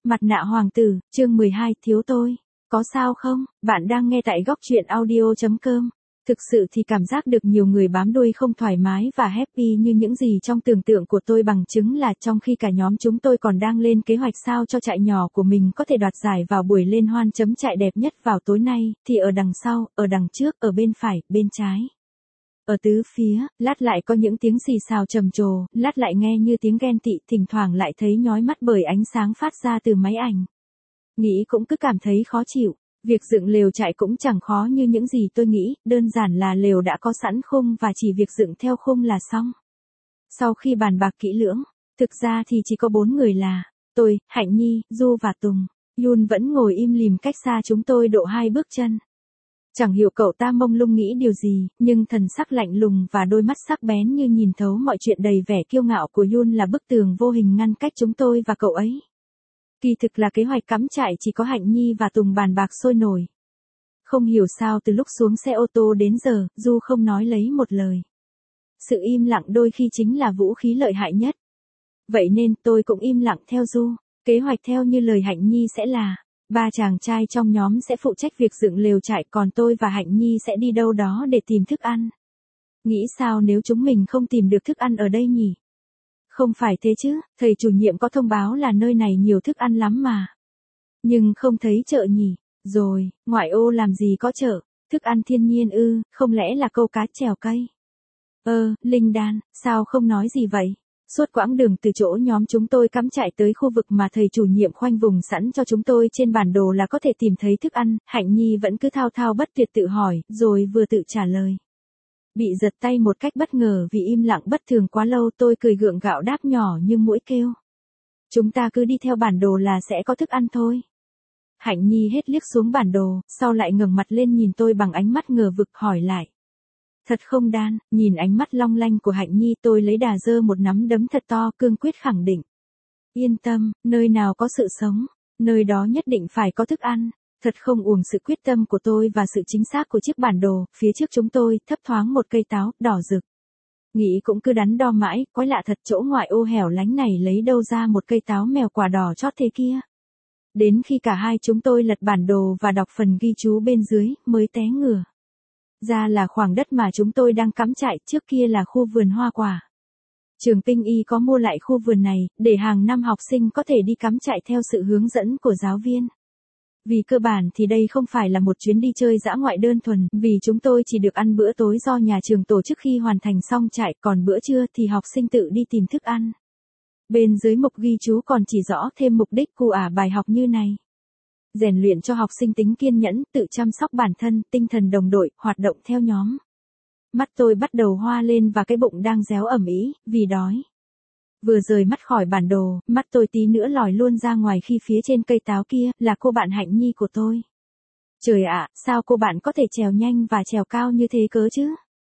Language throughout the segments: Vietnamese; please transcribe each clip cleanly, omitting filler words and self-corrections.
Mặt nạ hoàng tử, chương 12, thiếu tôi. Có sao không? Bạn đang nghe tại góc truyện audio.com. Thực sự thì cảm giác được nhiều người bám đuôi không thoải mái và happy như những gì trong tưởng tượng của tôi, bằng chứng là trong khi cả nhóm chúng tôi còn đang lên kế hoạch sao cho trại nhỏ của mình có thể đoạt giải vào buổi liên hoan chấm trại đẹp nhất vào tối nay, thì ở đằng sau, ở đằng trước, ở bên phải, bên trái, ở tứ phía, lát lại có những tiếng xì xào trầm trồ, lát lại nghe như tiếng ghen tị, thỉnh thoảng lại thấy nhói mắt bởi ánh sáng phát ra từ máy ảnh. Nghĩ cũng cứ cảm thấy khó chịu. Việc dựng lều trại cũng chẳng khó như những gì tôi nghĩ, đơn giản là lều đã có sẵn khung và chỉ việc dựng theo khung là xong. Sau khi bàn bạc kỹ lưỡng, thực ra thì chỉ có 4 người là tôi, Hạnh Nhi, Du và Tùng. Yun vẫn ngồi im lìm cách xa chúng tôi độ 2 bước chân. Chẳng hiểu cậu ta mông lung nghĩ điều gì, nhưng thần sắc lạnh lùng và đôi mắt sắc bén như nhìn thấu mọi chuyện đầy vẻ kiêu ngạo của Yun là bức tường vô hình ngăn cách chúng tôi và cậu ấy. Kỳ thực là kế hoạch cắm trại chỉ có Hạnh Nhi và Tùng bàn bạc sôi nổi. Không hiểu sao từ lúc xuống xe ô tô đến giờ, Du không nói lấy một lời. Sự im lặng đôi khi chính là vũ khí lợi hại nhất. Vậy nên tôi cũng im lặng theo Du. Kế hoạch theo như lời Hạnh Nhi sẽ là 3 chàng trai trong nhóm sẽ phụ trách việc dựng lều trại, còn tôi và Hạnh Nhi sẽ đi đâu đó để tìm thức ăn. Nghĩ sao nếu chúng mình không tìm được thức ăn ở đây nhỉ? Không phải thế chứ, thầy chủ nhiệm có thông báo là nơi này nhiều thức ăn lắm mà. Nhưng không thấy chợ nhỉ? Rồi, ngoại ô làm gì có chợ? Thức ăn thiên nhiên ư, không lẽ là câu cá trèo cây? Linh Đan, sao không nói gì vậy? Suốt quãng đường từ chỗ nhóm chúng tôi cắm trại tới khu vực mà thầy chủ nhiệm khoanh vùng sẵn cho chúng tôi trên bản đồ là có thể tìm thấy thức ăn, Hạnh Nhi vẫn cứ thao thao bất tuyệt tự hỏi, rồi vừa tự trả lời. Bị giật tay một cách bất ngờ vì im lặng bất thường quá lâu, tôi cười gượng gạo đáp nhỏ như mũi kêu. Chúng ta cứ đi theo bản đồ là sẽ có thức ăn thôi. Hạnh Nhi hết liếc xuống bản đồ, sau lại ngẩng mặt lên nhìn tôi bằng ánh mắt ngờ vực hỏi lại. Thật không Đan? Nhìn ánh mắt long lanh của Hạnh Nhi, tôi lấy đà giơ một nắm đấm thật to, cương quyết khẳng định. Yên tâm, nơi nào có sự sống, nơi đó nhất định phải có thức ăn. Thật không uổng sự quyết tâm của tôi và sự chính xác của chiếc bản đồ, phía trước chúng tôi, thấp thoáng một cây táo, đỏ rực. Nghĩ cũng cứ đắn đo mãi, quái lạ thật, chỗ ngoại ô hẻo lánh này lấy đâu ra một cây táo mèo quả đỏ chót thế kia. Đến khi cả hai chúng tôi lật bản đồ và đọc phần ghi chú bên dưới, mới té ngửa. Ra là khoảng đất mà chúng tôi đang cắm trại, trước kia là khu vườn hoa quả. Trường Tinh Y có mua lại khu vườn này, để hàng năm học sinh có thể đi cắm trại theo sự hướng dẫn của giáo viên. Vì cơ bản thì đây không phải là một chuyến đi chơi dã ngoại đơn thuần, vì chúng tôi chỉ được ăn bữa tối do nhà trường tổ chức khi hoàn thành xong trại, còn bữa trưa thì học sinh tự đi tìm thức ăn. Bên dưới mục ghi chú còn chỉ rõ thêm mục đích của bài học như này. Rèn luyện cho học sinh tính kiên nhẫn, tự chăm sóc bản thân, tinh thần đồng đội, hoạt động theo nhóm. Mắt tôi bắt đầu hoa lên và cái bụng đang réo ầm ĩ vì đói. Vừa rời mắt khỏi bản đồ, mắt tôi tí nữa lòi luôn ra ngoài khi phía trên cây táo kia là cô bạn Hạnh Nhi của tôi. Trời ạ, sao cô bạn có thể trèo nhanh và trèo cao như thế cớ chứ?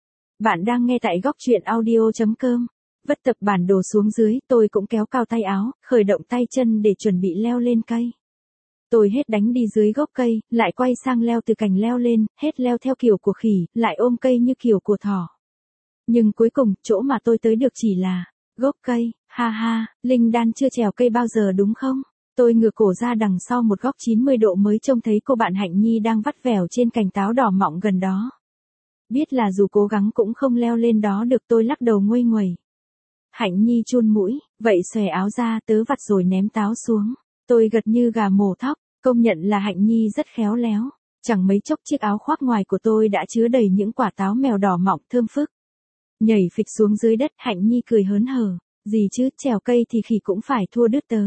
Bạn đang nghe tại góc truyện audio.com. Vất tập bản đồ xuống dưới, tôi cũng kéo cao tay áo, khởi động tay chân để chuẩn bị leo lên cây. Tôi hết đánh đi dưới gốc cây, lại quay sang leo từ cành leo lên, hết leo theo kiểu của khỉ, lại ôm cây như kiểu của thỏ. Nhưng cuối cùng, chỗ mà tôi tới được chỉ là gốc cây. Ha ha, Linh Đan chưa trèo cây bao giờ đúng không? Tôi ngửa cổ ra đằng sau một góc 90 độ mới trông thấy cô bạn Hạnh Nhi đang vắt vẻo trên cành táo đỏ mọng gần đó. Biết là dù cố gắng cũng không leo lên đó được, tôi lắc đầu nguây nguẩy. Hạnh Nhi chun mũi, vậy xòe áo ra, tớ vặt rồi ném táo xuống. Tôi gật như gà mổ thóc, công nhận là Hạnh Nhi rất khéo léo. Chẳng mấy chốc chiếc áo khoác ngoài của tôi đã chứa đầy những quả táo mèo đỏ mọng thơm phức. Nhảy phịch xuống dưới đất, Hạnh Nhi cười hớn hở. Gì chứ, trèo cây thì khỉ cũng phải thua đứt tớ.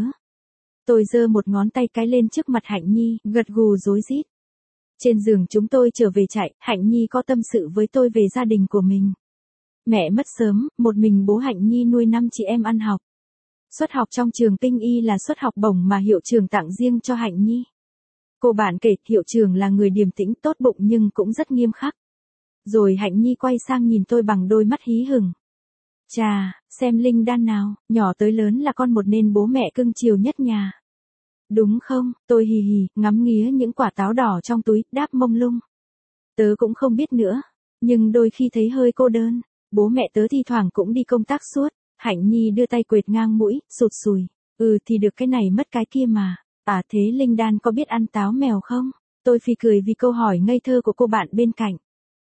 Tôi giơ một ngón tay cái lên trước mặt Hạnh Nhi, gật gù rối rít. Trên giường chúng tôi trở về trại, Hạnh Nhi có tâm sự với tôi về gia đình của mình. Mẹ mất sớm, một mình bố Hạnh Nhi nuôi 5 chị em ăn học. Suất học trong trường Tinh Y là suất học bổng mà hiệu trường tặng riêng cho Hạnh Nhi. Cô bạn kể hiệu trường là người điềm tĩnh tốt bụng nhưng cũng rất nghiêm khắc. Rồi Hạnh Nhi quay sang nhìn tôi bằng đôi mắt hí hửng. Chà, xem Linh Đan nào, nhỏ tới lớn là con một nên bố mẹ cưng chiều nhất nhà. Đúng không? Tôi hì hì, ngắm nghía những quả táo đỏ trong túi, đáp mông lung. Tớ cũng không biết nữa, nhưng đôi khi thấy hơi cô đơn. Bố mẹ tớ thi thoảng cũng đi công tác suốt. Hạnh Nhi đưa tay quệt ngang mũi, sụt sùi. Thì được cái này mất cái kia mà. À thế Linh Đan có biết ăn táo mèo không? Tôi phì cười vì câu hỏi ngây thơ của cô bạn bên cạnh.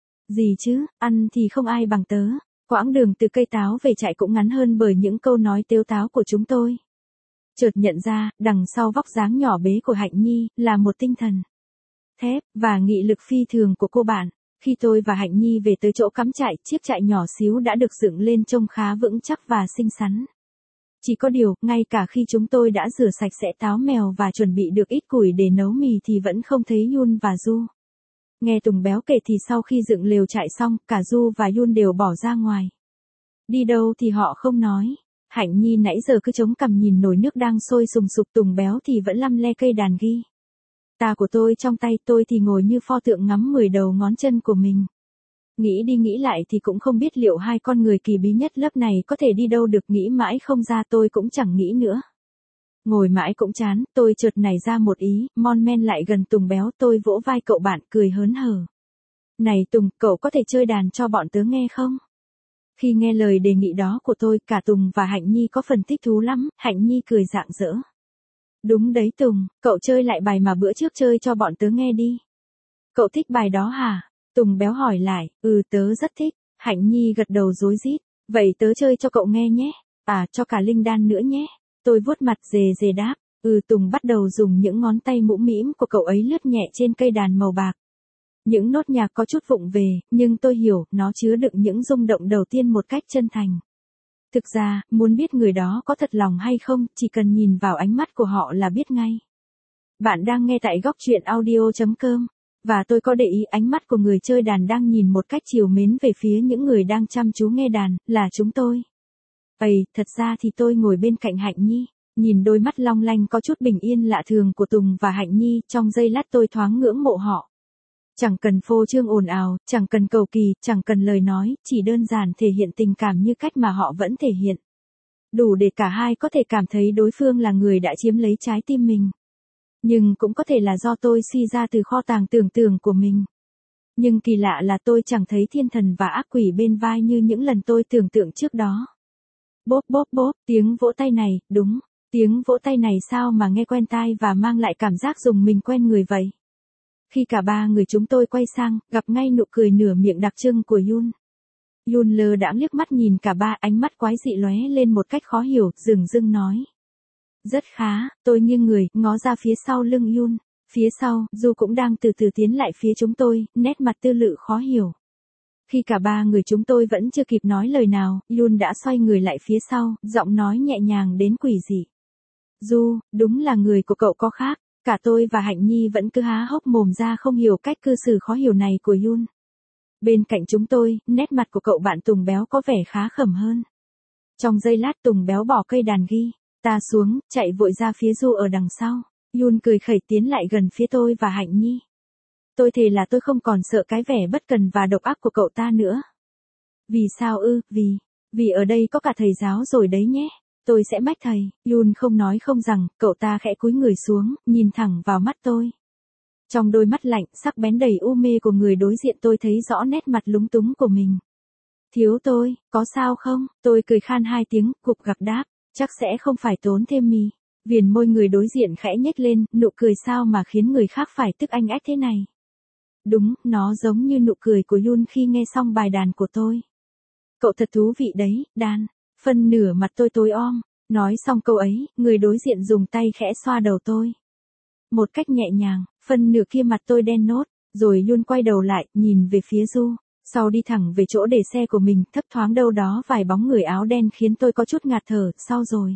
Gì chứ, ăn thì không ai bằng tớ. Quãng đường từ cây táo về trại cũng ngắn hơn bởi những câu nói tếu táo của chúng tôi. Chợt nhận ra, đằng sau vóc dáng nhỏ bé của Hạnh Nhi, là một tinh thần thép và nghị lực phi thường của cô bạn. Khi tôi và Hạnh Nhi về tới chỗ cắm trại, chiếc trại nhỏ xíu đã được dựng lên trông khá vững chắc và xinh xắn. Chỉ có điều, ngay cả khi chúng tôi đã rửa sạch sẽ táo mèo và chuẩn bị được ít củi để nấu mì thì vẫn không thấy Yun và Du. Nghe Tùng Béo kể thì sau khi dựng lều trại xong, cả Du và Yun đều bỏ ra ngoài. Đi đâu thì họ không nói. Hạnh Nhi nãy giờ cứ chống cằm nhìn nồi nước đang sôi sùng sục, Tùng Béo thì vẫn lăm le cây đàn ghi. Tà của tôi trong tay, tôi thì ngồi như pho tượng ngắm 10 đầu ngón chân của mình. Nghĩ đi nghĩ lại thì cũng không biết liệu hai con người kỳ bí nhất lớp này có thể đi đâu được, nghĩ mãi không ra tôi cũng chẳng nghĩ nữa. Ngồi mãi cũng chán, tôi chợt nảy ra một ý, mon men lại gần Tùng Béo, tôi vỗ vai cậu bạn cười hớn hở. Này Tùng, cậu có thể chơi đàn cho bọn tớ nghe không? Khi nghe lời đề nghị đó của tôi, cả Tùng và Hạnh Nhi có phần thích thú lắm, Hạnh Nhi cười rạng rỡ. Đúng đấy Tùng, cậu chơi lại bài mà bữa trước chơi cho bọn tớ nghe đi. Cậu thích bài đó hả? Tùng Béo hỏi lại, tớ rất thích. Hạnh Nhi gật đầu rối rít, vậy tớ chơi cho cậu nghe nhé. À, cho cả Linh Đan nữa nhé. Tôi vuốt mặt dề dề đáp, Tùng bắt đầu dùng những ngón tay mũm mĩm của cậu ấy lướt nhẹ trên cây đàn màu bạc. Những nốt nhạc có chút vụng về, nhưng tôi hiểu, nó chứa đựng những rung động đầu tiên một cách chân thành. Thực ra, muốn biết người đó có thật lòng hay không, chỉ cần nhìn vào ánh mắt của họ là biết ngay. Bạn đang nghe tại góc truyện audio.com. Và tôi có để ý ánh mắt của người chơi đàn đang nhìn một cách trìu mến về phía những người đang chăm chú nghe đàn, là chúng tôi. Thật ra thì tôi ngồi bên cạnh Hạnh Nhi, nhìn đôi mắt long lanh có chút bình yên lạ thường của Tùng và Hạnh Nhi, trong giây lát tôi thoáng ngưỡng mộ họ. Chẳng cần phô trương ồn ào, chẳng cần cầu kỳ, chẳng cần lời nói, chỉ đơn giản thể hiện tình cảm như cách mà họ vẫn thể hiện. Đủ để cả hai có thể cảm thấy đối phương là người đã chiếm lấy trái tim mình. Nhưng cũng có thể là do tôi suy ra từ kho tàng tưởng tượng của mình. Nhưng kỳ lạ là tôi chẳng thấy thiên thần và ác quỷ bên vai như những lần tôi tưởng tượng trước đó. Bốp bốp bốp, tiếng vỗ tay này, đúng, tiếng vỗ tay này sao mà nghe quen tai và mang lại cảm giác dùng mình quen người vậy. Khi cả ba người chúng tôi quay sang, gặp ngay nụ cười nửa miệng đặc trưng của Yun. Yun lơ đãng liếc mắt nhìn cả ba, ánh mắt quái dị lóe lên một cách khó hiểu, dửng dưng nói. Rất khá, tôi nghiêng người, ngó ra phía sau lưng Yun. Phía sau, Du cũng đang từ từ tiến lại phía chúng tôi, nét mặt tư lự khó hiểu. Khi cả ba người chúng tôi vẫn chưa kịp nói lời nào, Yun đã xoay người lại phía sau, giọng nói nhẹ nhàng đến quỷ dị. Du, đúng là người của cậu có khác. Cả tôi và Hạnh Nhi vẫn cứ há hốc mồm ra không hiểu cách cư xử khó hiểu này của Yun. Bên cạnh chúng tôi, nét mặt của cậu bạn Tùng Béo có vẻ khá khẩm hơn. Trong giây lát Tùng Béo bỏ cây đàn ghi, ta xuống, chạy vội ra phía Du ở đằng sau. Yun cười khẩy tiến lại gần phía tôi và Hạnh Nhi. Tôi thề là tôi không còn sợ cái vẻ bất cần và độc ác của cậu ta nữa. Vì sao ư? Vì ở đây có cả thầy giáo rồi đấy nhé. Tôi sẽ mách thầy. Yun không nói không rằng, cậu ta khẽ cúi người xuống, nhìn thẳng vào mắt tôi. Trong đôi mắt lạnh, sắc bén đầy u mê của người đối diện tôi thấy rõ nét mặt lúng túng của mình. Thiếu tôi, có sao không? Tôi cười khan hai tiếng, cục gặc đáp, chắc sẽ không phải tốn thêm mì. Viền môi người đối diện khẽ nhếch lên, nụ cười sao mà khiến người khác phải tức anh ách thế này. Đúng, nó giống như nụ cười của Yun khi nghe xong bài đàn của tôi. Cậu thật thú vị đấy, đàn. Phân nửa mặt tôi tối om. Nói xong câu ấy, người đối diện dùng tay khẽ xoa đầu tôi. Một cách nhẹ nhàng, phân nửa kia mặt tôi đen nốt, rồi Yun quay đầu lại, nhìn về phía Du. Sau đi thẳng về chỗ để xe của mình, thấp thoáng đâu đó vài bóng người áo đen khiến tôi có chút ngạt thở, sau rồi.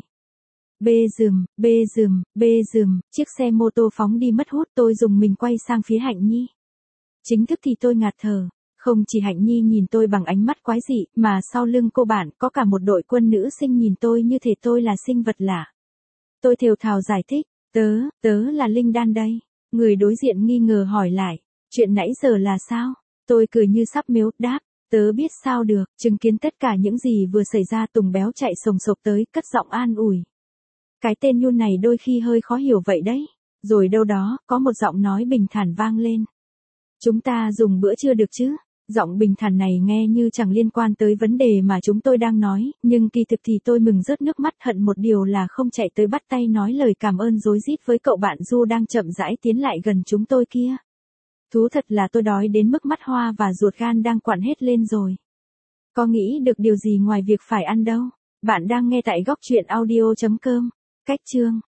Bê rườm, chiếc xe mô tô phóng đi mất hút, tôi dùng mình quay sang phía Hạnh Nhi. Chính thức thì tôi ngạt thở. Không chỉ Hạnh Nhi nhìn tôi bằng ánh mắt quái dị, mà sau lưng cô bạn có cả một đội quân nữ sinh nhìn tôi như thể tôi là sinh vật lạ. Tôi thều thào giải thích, tớ là Linh Đan đây. Người đối diện nghi ngờ hỏi lại, chuyện nãy giờ là sao? Tôi cười như sắp mếu, đáp, tớ biết sao được, chứng kiến tất cả những gì vừa xảy ra. Tùng Béo chạy sồng sộc tới, cất giọng an ủi. Cái tên Yun này đôi khi hơi khó hiểu vậy đấy. Rồi đâu đó, có một giọng nói bình thản vang lên. Chúng ta dùng bữa trưa được chứ? Giọng bình thản này nghe như chẳng liên quan tới vấn đề mà chúng tôi đang nói, nhưng kỳ thực thì tôi mừng rớt nước mắt, hận một điều là không chạy tới bắt tay nói lời cảm ơn rối rít với cậu bạn Du đang chậm rãi tiến lại gần chúng tôi kia. Thú thật là tôi đói đến mức mắt hoa và ruột gan đang quặn hết lên rồi. Có nghĩ được điều gì ngoài việc phải ăn đâu. Bạn đang nghe tại góc truyện audio.com. Cách chương